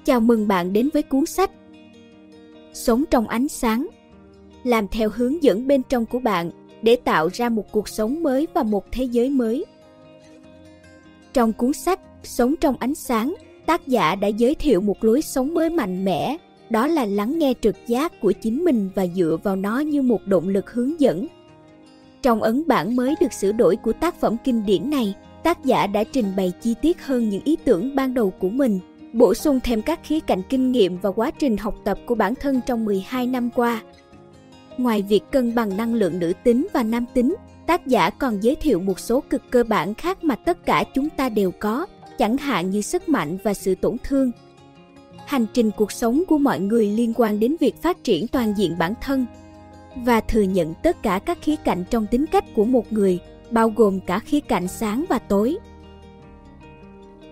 Chào mừng bạn đến với cuốn sách Sống trong ánh sáng. Làm theo hướng dẫn bên trong của bạn để tạo ra một cuộc sống mới và một thế giới mới. Trong cuốn sách Sống trong ánh sáng, tác giả đã giới thiệu một lối sống mới mạnh mẽ, đó là lắng nghe trực giác của chính mình và dựa vào nó như một động lực hướng dẫn. Trong ấn bản mới được sửa đổi của tác phẩm kinh điển này, tác giả đã trình bày chi tiết hơn những ý tưởng ban đầu của mình, bổ sung thêm các khía cạnh kinh nghiệm và quá trình học tập của bản thân trong 12 năm qua. Ngoài việc cân bằng năng lượng nữ tính và nam tính, tác giả còn giới thiệu một số cực cơ bản khác mà tất cả chúng ta đều có, chẳng hạn như sức mạnh và sự tổn thương. Hành trình cuộc sống của mọi người liên quan đến việc phát triển toàn diện bản thân và thừa nhận tất cả các khía cạnh trong tính cách của một người, bao gồm cả khía cạnh sáng và tối.